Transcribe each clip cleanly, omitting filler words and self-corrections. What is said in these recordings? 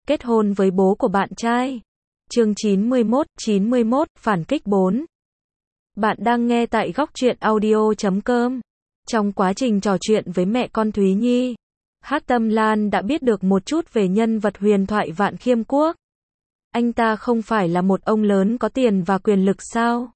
kết hôn với bố của bạn trai. Chương 91, phản kích 4. Bạn đang nghe tại góc truyện audio.com. Trong quá trình trò chuyện với mẹ con Thúy Nhi, Hắc Tâm Lan đã biết được một chút về nhân vật huyền thoại Vạn Khiêm Quốc. Anh ta không phải là một ông lớn có tiền và quyền lực sao?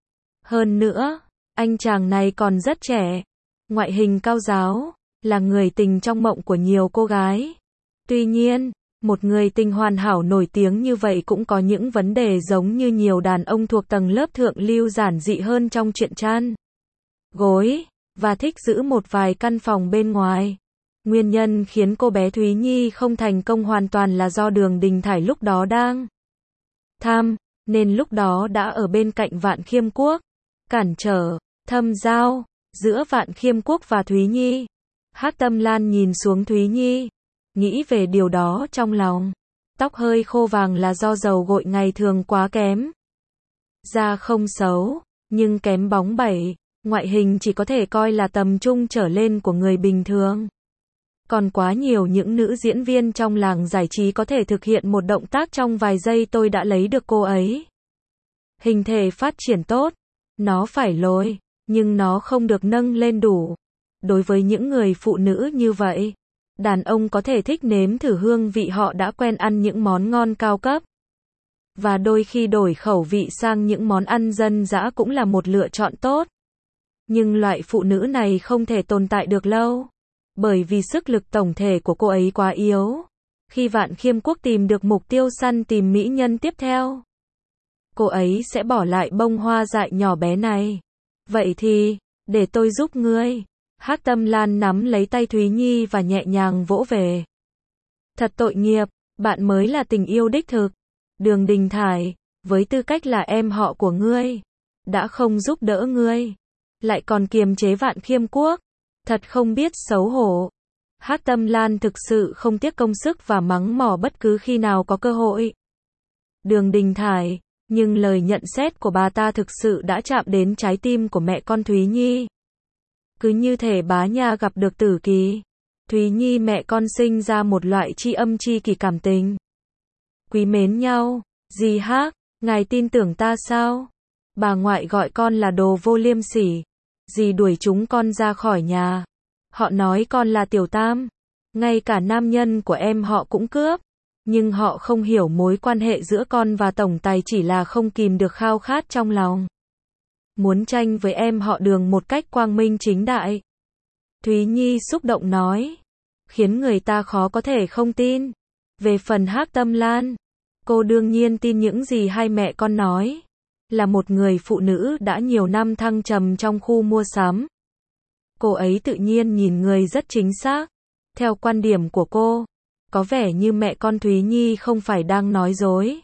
Hơn nữa, anh chàng này còn rất trẻ, ngoại hình cao ráo, là người tình trong mộng của nhiều cô gái. Tuy nhiên, một người tình hoàn hảo nổi tiếng như vậy cũng có những vấn đề giống như nhiều đàn ông thuộc tầng lớp thượng lưu giản dị hơn trong chuyện chăn gối, và thích giữ một vài căn phòng bên ngoài. Nguyên nhân khiến cô bé Thúy Nhi không thành công hoàn toàn là do Đường Đình Thải lúc đó đang tham, nên lúc đó đã ở bên cạnh Vạn Khiêm Quốc, cản trở, thâm giao, giữa Vạn Khiêm Quốc và Thúy Nhi. Hắc Tâm Lan nhìn xuống Thúy Nhi, nghĩ về điều đó trong lòng. Tóc hơi khô vàng là do dầu gội ngày thường quá kém. Da không xấu, nhưng kém bóng bẩy, ngoại hình chỉ có thể coi là tầm trung trở lên của người bình thường. Còn quá nhiều những nữ diễn viên trong làng giải trí có thể thực hiện một động tác trong vài giây tôi đã lấy được cô ấy. Hình thể phát triển tốt, nó phải lồi, nhưng nó không được nâng lên đủ. Đối với những người phụ nữ như vậy, đàn ông có thể thích nếm thử hương vị họ đã quen ăn những món ngon cao cấp. Và đôi khi đổi khẩu vị sang những món ăn dân dã cũng là một lựa chọn tốt. Nhưng loại phụ nữ này không thể tồn tại được lâu, bởi vì sức lực tổng thể của cô ấy quá yếu. Khi Vạn Khiêm Quốc tìm được mục tiêu săn tìm mỹ nhân tiếp theo, cô ấy sẽ bỏ lại bông hoa dại nhỏ bé này. Vậy thì, để tôi giúp ngươi. Hắc Tâm Lan nắm lấy tay Thúy Nhi và nhẹ nhàng vỗ về. Thật tội nghiệp, bạn mới là tình yêu đích thực. Đường Đình Thải, với tư cách là em họ của ngươi, đã không giúp đỡ ngươi, lại còn kiềm chế Vạn Khiêm Quốc. Thật không biết xấu hổ. Hắc Tâm Lan thực sự không tiếc công sức và mắng mỏ bất cứ khi nào có cơ hội. Đường Đình Thải, nhưng lời nhận xét của bà ta thực sự đã chạm đến trái tim của mẹ con Thúy Nhi. Cứ như thể bá nha gặp được tử kỳ. Thúy Nhi mẹ con sinh ra một loại tri âm tri kỷ cảm tình. Quý mến nhau. Dì Hắc, ngài tin tưởng ta sao? Bà ngoại gọi con là đồ vô liêm sỉ. Dì đuổi chúng con ra khỏi nhà. Họ nói con là tiểu tam. Ngay cả nam nhân của em họ cũng cướp. Nhưng họ không hiểu mối quan hệ giữa con và tổng tài chỉ là không kìm được khao khát trong lòng. Muốn tranh với em họ Đường một cách quang minh chính đại. Thúy Nhi xúc động nói, khiến người ta khó có thể không tin. Về phần Hắc Tâm Lan, cô đương nhiên tin những gì hai mẹ con nói. Là một người phụ nữ đã nhiều năm thăng trầm trong khu mua sắm, cô ấy tự nhiên nhìn người rất chính xác. Theo quan điểm của cô, có vẻ như mẹ con Thúy Nhi không phải đang nói dối.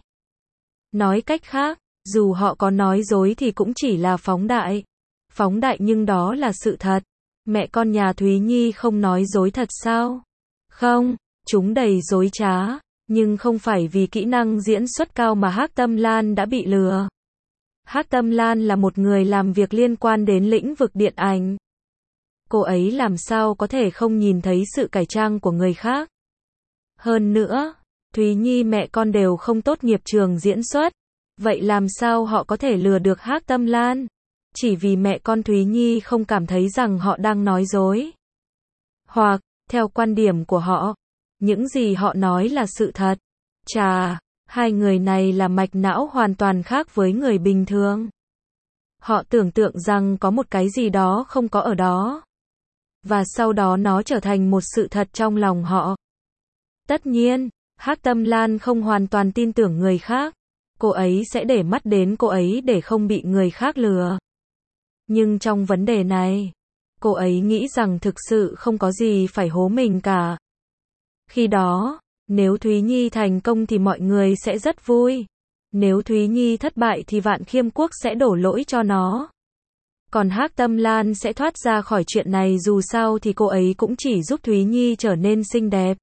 Nói cách khác, dù họ có nói dối thì cũng chỉ là phóng đại. Phóng đại nhưng đó là sự thật. Mẹ con nhà Thúy Nhi không nói dối thật sao? Không, chúng đầy dối trá. Nhưng không phải vì kỹ năng diễn xuất cao mà Hắc Tâm Lan đã bị lừa. Hắc Tâm Lan là một người làm việc liên quan đến lĩnh vực điện ảnh. Cô ấy làm sao có thể không nhìn thấy sự cải trang của người khác? Hơn nữa, Thúy Nhi mẹ con đều không tốt nghiệp trường diễn xuất. Vậy làm sao họ có thể lừa được Hắc Tâm Lan? Chỉ vì mẹ con Thúy Nhi không cảm thấy rằng họ đang nói dối. Hoặc, theo quan điểm của họ, những gì họ nói là sự thật. Chà, hai người này là mạch não hoàn toàn khác với người bình thường. Họ tưởng tượng rằng có một cái gì đó không có ở đó. Và sau đó nó trở thành một sự thật trong lòng họ. Tất nhiên, Hắc Tâm Lan không hoàn toàn tin tưởng người khác. Cô ấy sẽ để mắt đến cô ấy để không bị người khác lừa. Nhưng trong vấn đề này, cô ấy nghĩ rằng thực sự không có gì phải hố mình cả. Khi đó, nếu Thúy Nhi thành công thì mọi người sẽ rất vui. Nếu Thúy Nhi thất bại thì Vạn Khiêm Quốc sẽ đổ lỗi cho nó. Còn Hắc Tâm Lan sẽ thoát ra khỏi chuyện này, dù sao thì cô ấy cũng chỉ giúp Thúy Nhi trở nên xinh đẹp.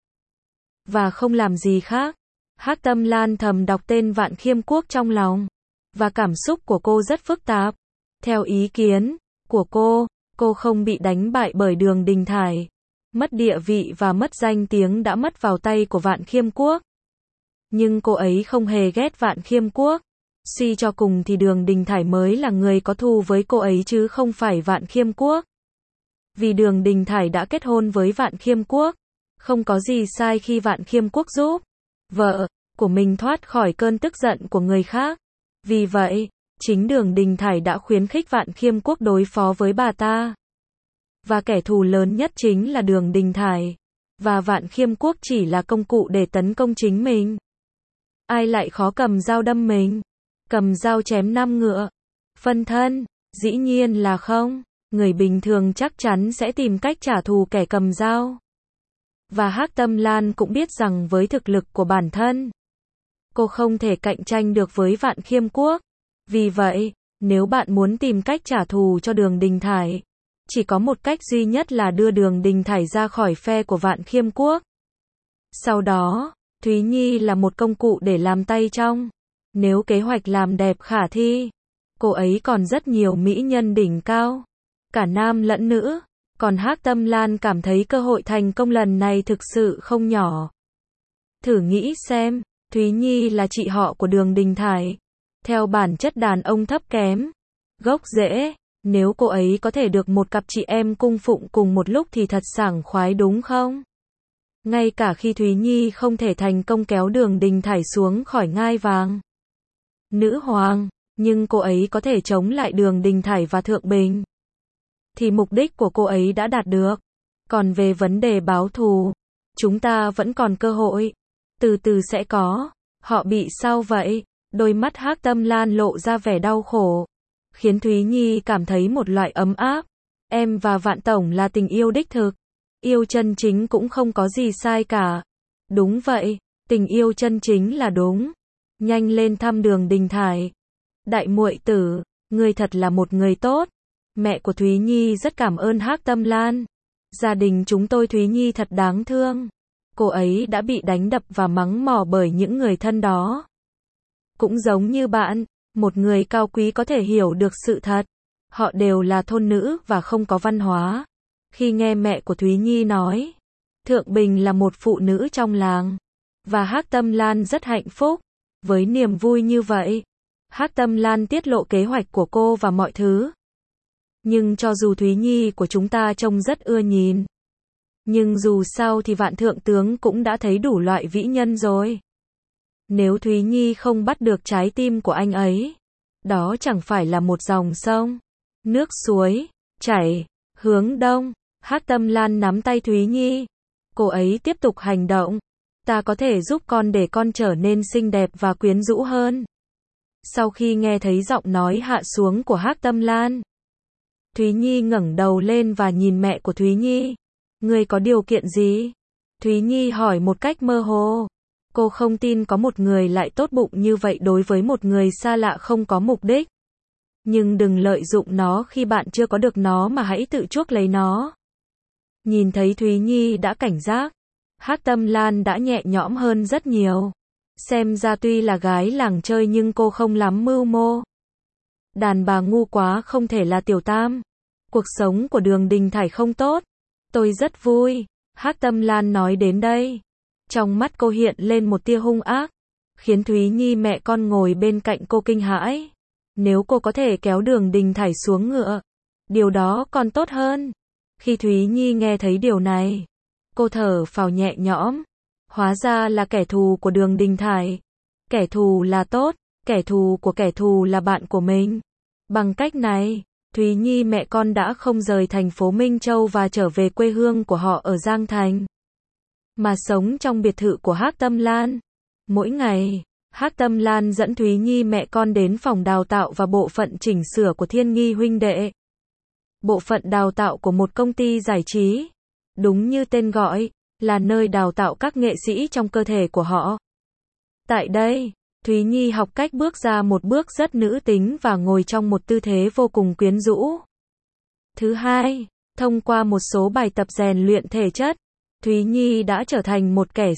Và không làm gì khác. Hắc Tâm Lan thầm đọc tên Vạn Khiêm Quốc trong lòng. Và cảm xúc của cô rất phức tạp. Theo ý kiến của cô không bị đánh bại bởi Đường Đình Thải. Mất địa vị và mất danh tiếng đã mất vào tay của Vạn Khiêm Quốc. Nhưng cô ấy không hề ghét Vạn Khiêm Quốc. Suy cho cùng thì Đường Đình Thải mới là người có thù với cô ấy chứ không phải Vạn Khiêm Quốc. Vì Đường Đình Thải đã kết hôn với Vạn Khiêm Quốc, không có gì sai khi Vạn Khiêm Quốc giúp vợ của mình thoát khỏi cơn tức giận của người khác. Vì vậy, chính Đường Đình Thải đã khuyến khích Vạn Khiêm Quốc đối phó với bà ta. Và kẻ thù lớn nhất chính là Đường Đình Thải. Và Vạn Khiêm Quốc chỉ là công cụ để tấn công chính mình. Ai lại khó cầm dao đâm mình? Cầm dao chém 5 ngựa. Phân thân? Dĩ nhiên là không. Người bình thường chắc chắn sẽ tìm cách trả thù kẻ cầm dao. Và Hắc Tâm Lan cũng biết rằng với thực lực của bản thân, cô không thể cạnh tranh được với Vạn Khiêm Quốc. Vì vậy, nếu bạn muốn tìm cách trả thù cho Đường Đình Thải, chỉ có một cách duy nhất là đưa Đường Đình Thải ra khỏi phe của Vạn Khiêm Quốc. Sau đó, Thúy Nhi là một công cụ để làm tay trong. Nếu kế hoạch làm đẹp khả thi, cô ấy còn rất nhiều mỹ nhân đỉnh cao, cả nam lẫn nữ. Còn Hắc Tâm Lan cảm thấy cơ hội thành công lần này thực sự không nhỏ. Thử nghĩ xem, Thúy Nhi là chị họ của Đường Đình Thải. Theo bản chất đàn ông thấp kém, gốc rễ, nếu cô ấy có thể được một cặp chị em cung phụng cùng một lúc thì thật sảng khoái đúng không? Ngay cả khi Thúy Nhi không thể thành công kéo Đường Đình Thải xuống khỏi ngai vàng nữ hoàng, nhưng cô ấy có thể chống lại Đường Đình Thải và Thượng Bình, thì mục đích của cô ấy đã đạt được. Còn về vấn đề báo thù, chúng ta vẫn còn cơ hội. Từ từ sẽ có. Họ bị sao vậy? Đôi mắt Hắc Tâm Lan lộ ra vẻ đau khổ, khiến Thúy Nhi cảm thấy một loại ấm áp. Em và Vạn Tổng là tình yêu đích thực. Yêu chân chính cũng không có gì sai cả. Đúng vậy, tình yêu chân chính là đúng. Nhanh lên thăm Đường Đình Thải. Đại muội tử, ngươi thật là một người tốt. Mẹ của Thúy Nhi rất cảm ơn Hắc Tâm Lan. Gia đình chúng tôi Thúy Nhi thật đáng thương. Cô ấy đã bị đánh đập và mắng mỏ bởi những người thân đó. Cũng giống như bạn, một người cao quý có thể hiểu được sự thật. Họ đều là thôn nữ và không có văn hóa. Khi nghe mẹ của Thúy Nhi nói, Thượng Bình là một phụ nữ trong làng, và Hắc Tâm Lan rất hạnh phúc. Với niềm vui như vậy, Hắc Tâm Lan tiết lộ kế hoạch của cô và mọi thứ. Nhưng cho dù Thúy Nhi của chúng ta trông rất ưa nhìn, nhưng dù sao thì Vạn Thượng Tướng cũng đã thấy đủ loại vĩ nhân rồi. Nếu Thúy Nhi không bắt được trái tim của anh ấy, đó chẳng phải là một dòng sông, nước suối, chảy, hướng đông. Hắc Tâm Lan nắm tay Thúy Nhi. Cô ấy tiếp tục hành động. Ta có thể giúp con để con trở nên xinh đẹp và quyến rũ hơn. Sau khi nghe thấy giọng nói hạ xuống của Hắc Tâm Lan, Thúy Nhi ngẩng đầu lên và nhìn mẹ của Thúy Nhi. Ngươi có điều kiện gì? Thúy Nhi hỏi một cách mơ hồ. Cô không tin có một người lại tốt bụng như vậy đối với một người xa lạ không có mục đích. Nhưng đừng lợi dụng nó khi bạn chưa có được nó mà hãy tự chuốc lấy nó. Nhìn thấy Thúy Nhi đã cảnh giác, Hắc Tâm Lan đã nhẹ nhõm hơn rất nhiều. Xem ra tuy là gái làng chơi nhưng cô không lắm mưu mô. Đàn bà ngu quá không thể là tiểu tam. Cuộc sống của Đường Đình Thải không tốt. Tôi rất vui. Hắc Tâm Lan nói đến đây, trong mắt cô hiện lên một tia hung ác, khiến Thúy Nhi mẹ con ngồi bên cạnh cô kinh hãi. Nếu cô có thể kéo Đường Đình Thải xuống ngựa, điều đó còn tốt hơn. Khi Thúy Nhi nghe thấy điều này, cô thở phào nhẹ nhõm. Hóa ra là kẻ thù của Đường Đình Thải. Kẻ thù là tốt, kẻ thù của kẻ thù là bạn của mình. Bằng cách này, Thúy Nhi mẹ con đã không rời thành phố Minh Châu và trở về quê hương của họ ở Giang Thành, mà sống trong biệt thự của Hắc Tâm Lan. Mỗi ngày, Hắc Tâm Lan dẫn Thúy Nhi mẹ con đến phòng đào tạo và bộ phận chỉnh sửa của Thiên Nghi huynh đệ. Bộ phận đào tạo của một công ty giải trí. Đúng như tên gọi, là nơi đào tạo các nghệ sĩ trong cơ thể của họ. Tại đây, Thúy Nhi học cách bước ra một bước rất nữ tính và ngồi trong một tư thế vô cùng quyến rũ. Thứ hai, thông qua một số bài tập rèn luyện thể chất, Thúy Nhi đã trở thành một kẻ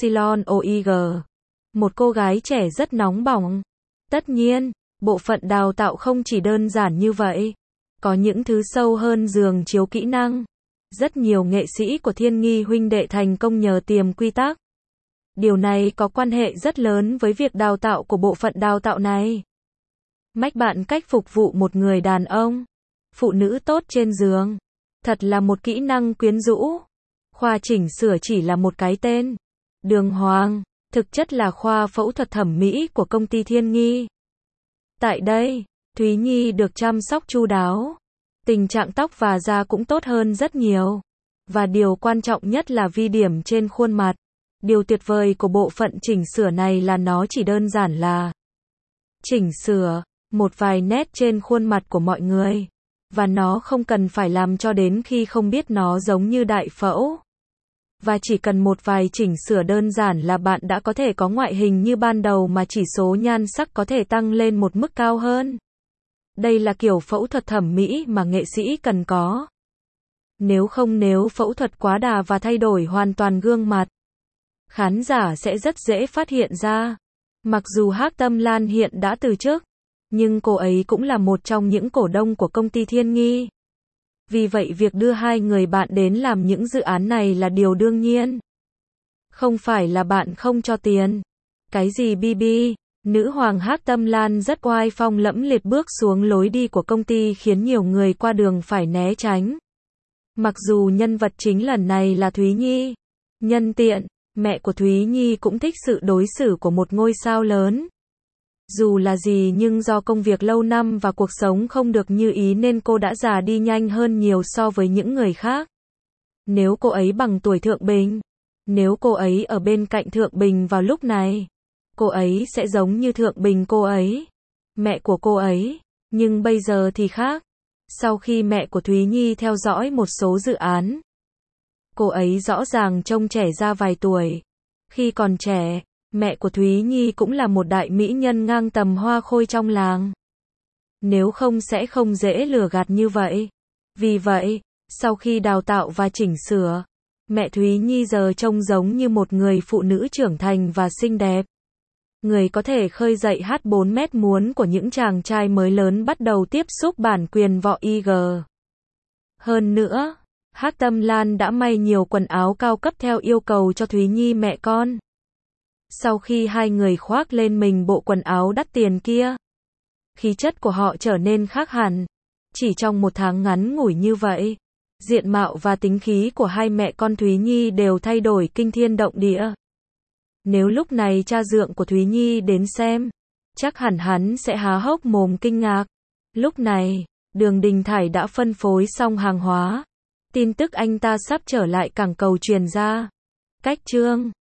CYOIG, một cô gái trẻ rất nóng bỏng. Tất nhiên, bộ phận đào tạo không chỉ đơn giản như vậy. Có những thứ sâu hơn giường chiếu kỹ năng. Rất nhiều nghệ sĩ của Thiên Nghi huynh đệ thành công nhờ tiềm quy tắc. Điều này có quan hệ rất lớn với việc đào tạo của bộ phận đào tạo này. Mách bạn cách phục vụ một người đàn ông, phụ nữ tốt trên giường. Thật là một kỹ năng quyến rũ. Khoa chỉnh sửa chỉ là một cái tên đường hoàng, thực chất là khoa phẫu thuật thẩm mỹ của công ty Thiên Nghi. Tại đây, Thúy Nhi được chăm sóc chu đáo. Tình trạng tóc và da cũng tốt hơn rất nhiều. Và điều quan trọng nhất là vi điểm trên khuôn mặt. Điều tuyệt vời của bộ phận chỉnh sửa này là nó chỉ đơn giản là chỉnh sửa một vài nét trên khuôn mặt của mọi người. Và nó không cần phải làm cho đến khi không biết nó giống như đại phẫu. Và chỉ cần một vài chỉnh sửa đơn giản là bạn đã có thể có ngoại hình như ban đầu mà chỉ số nhan sắc có thể tăng lên một mức cao hơn. Đây là kiểu phẫu thuật thẩm mỹ mà nghệ sĩ cần có. Nếu phẫu thuật quá đà và thay đổi hoàn toàn gương mặt, khán giả sẽ rất dễ phát hiện ra. Mặc dù Hắc Tâm Lan hiện đã từ chức, nhưng cô ấy cũng là một trong những cổ đông của công ty Thiên Nghi. Vì vậy việc đưa hai người bạn đến làm những dự án này là điều đương nhiên. Không phải là bạn không cho tiền. Cái gì BB? Nữ hoàng Hắc Tâm Lan rất oai phong lẫm liệt bước xuống lối đi của công ty khiến nhiều người qua đường phải né tránh. Mặc dù nhân vật chính lần này là Thúy Nhi. Nhân tiện, mẹ của Thúy Nhi cũng thích sự đối xử của một ngôi sao lớn. Dù là gì nhưng do công việc lâu năm và cuộc sống không được như ý nên cô đã già đi nhanh hơn nhiều so với những người khác. Nếu cô ấy bằng tuổi Thượng Bình, nếu cô ấy ở bên cạnh Thượng Bình vào lúc này, cô ấy sẽ giống như Thượng Bình cô ấy, mẹ của cô ấy. Nhưng bây giờ thì khác. Sau khi mẹ của Thúy Nhi theo dõi một số dự án, cô ấy rõ ràng trông trẻ ra vài tuổi. Khi còn trẻ, mẹ của Thúy Nhi cũng là một đại mỹ nhân ngang tầm hoa khôi trong làng. Nếu không sẽ không dễ lừa gạt như vậy. Vì vậy, sau khi đào tạo và chỉnh sửa, mẹ Thúy Nhi giờ trông giống như một người phụ nữ trưởng thành và xinh đẹp. Người có thể khơi dậy H4 mét muốn của những chàng trai mới lớn bắt đầu tiếp xúc bản quyền võ IG. Hơn nữa, Hắc Tâm Lan đã may nhiều quần áo cao cấp theo yêu cầu cho Thúy Nhi mẹ con. Sau khi hai người khoác lên mình bộ quần áo đắt tiền kia, khí chất của họ trở nên khác hẳn. Chỉ trong một tháng ngắn ngủi như vậy, diện mạo và tính khí của hai mẹ con Thúy Nhi đều thay đổi kinh thiên động địa. Nếu lúc này cha dượng của Thúy Nhi đến xem, chắc hẳn hắn sẽ há hốc mồm kinh ngạc. Lúc này, Đường Đình Thải đã phân phối xong hàng hóa. Tin tức anh ta sắp trở lại cảng cầu truyền ra. Cách chương